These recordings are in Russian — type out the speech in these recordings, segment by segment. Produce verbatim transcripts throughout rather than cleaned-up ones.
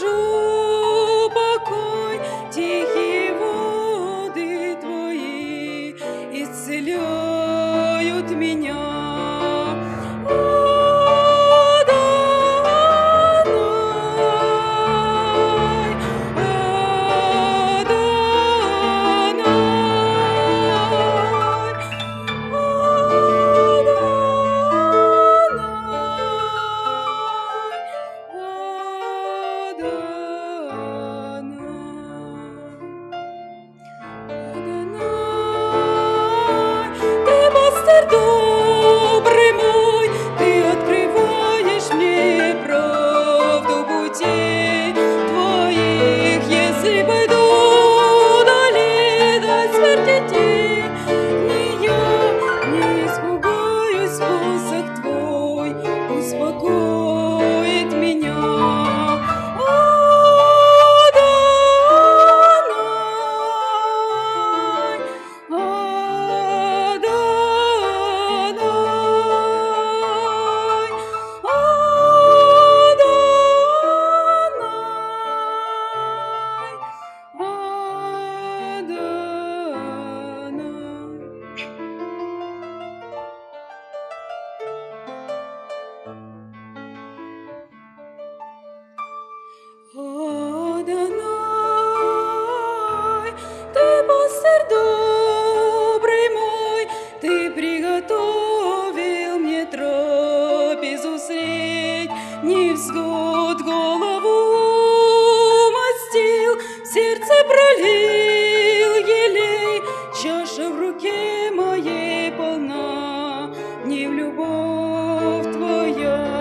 нахожу покой, тихие воды Твои исцеляют меня. Добрый мой, Ты открываешь мне правду путей Твоих, если пойду дали до смерти тень, ни я не испугаюсь, посох Твой успокоит меня. Адонай, Ты пастырь добрый мой, Ты приготовил мне трапезу средь, невзгод голову умастил, в сердце пролил елей, чаша в руке моей полна, не в любовь Твоя.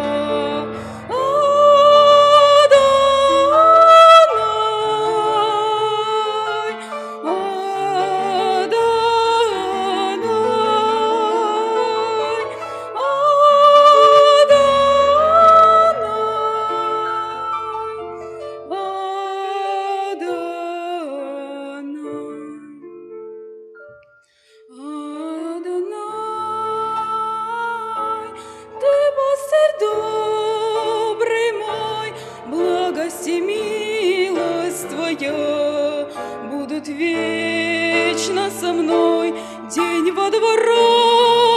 Добрый мой, благость и милость Твоя будут вечно со мной, день во дворах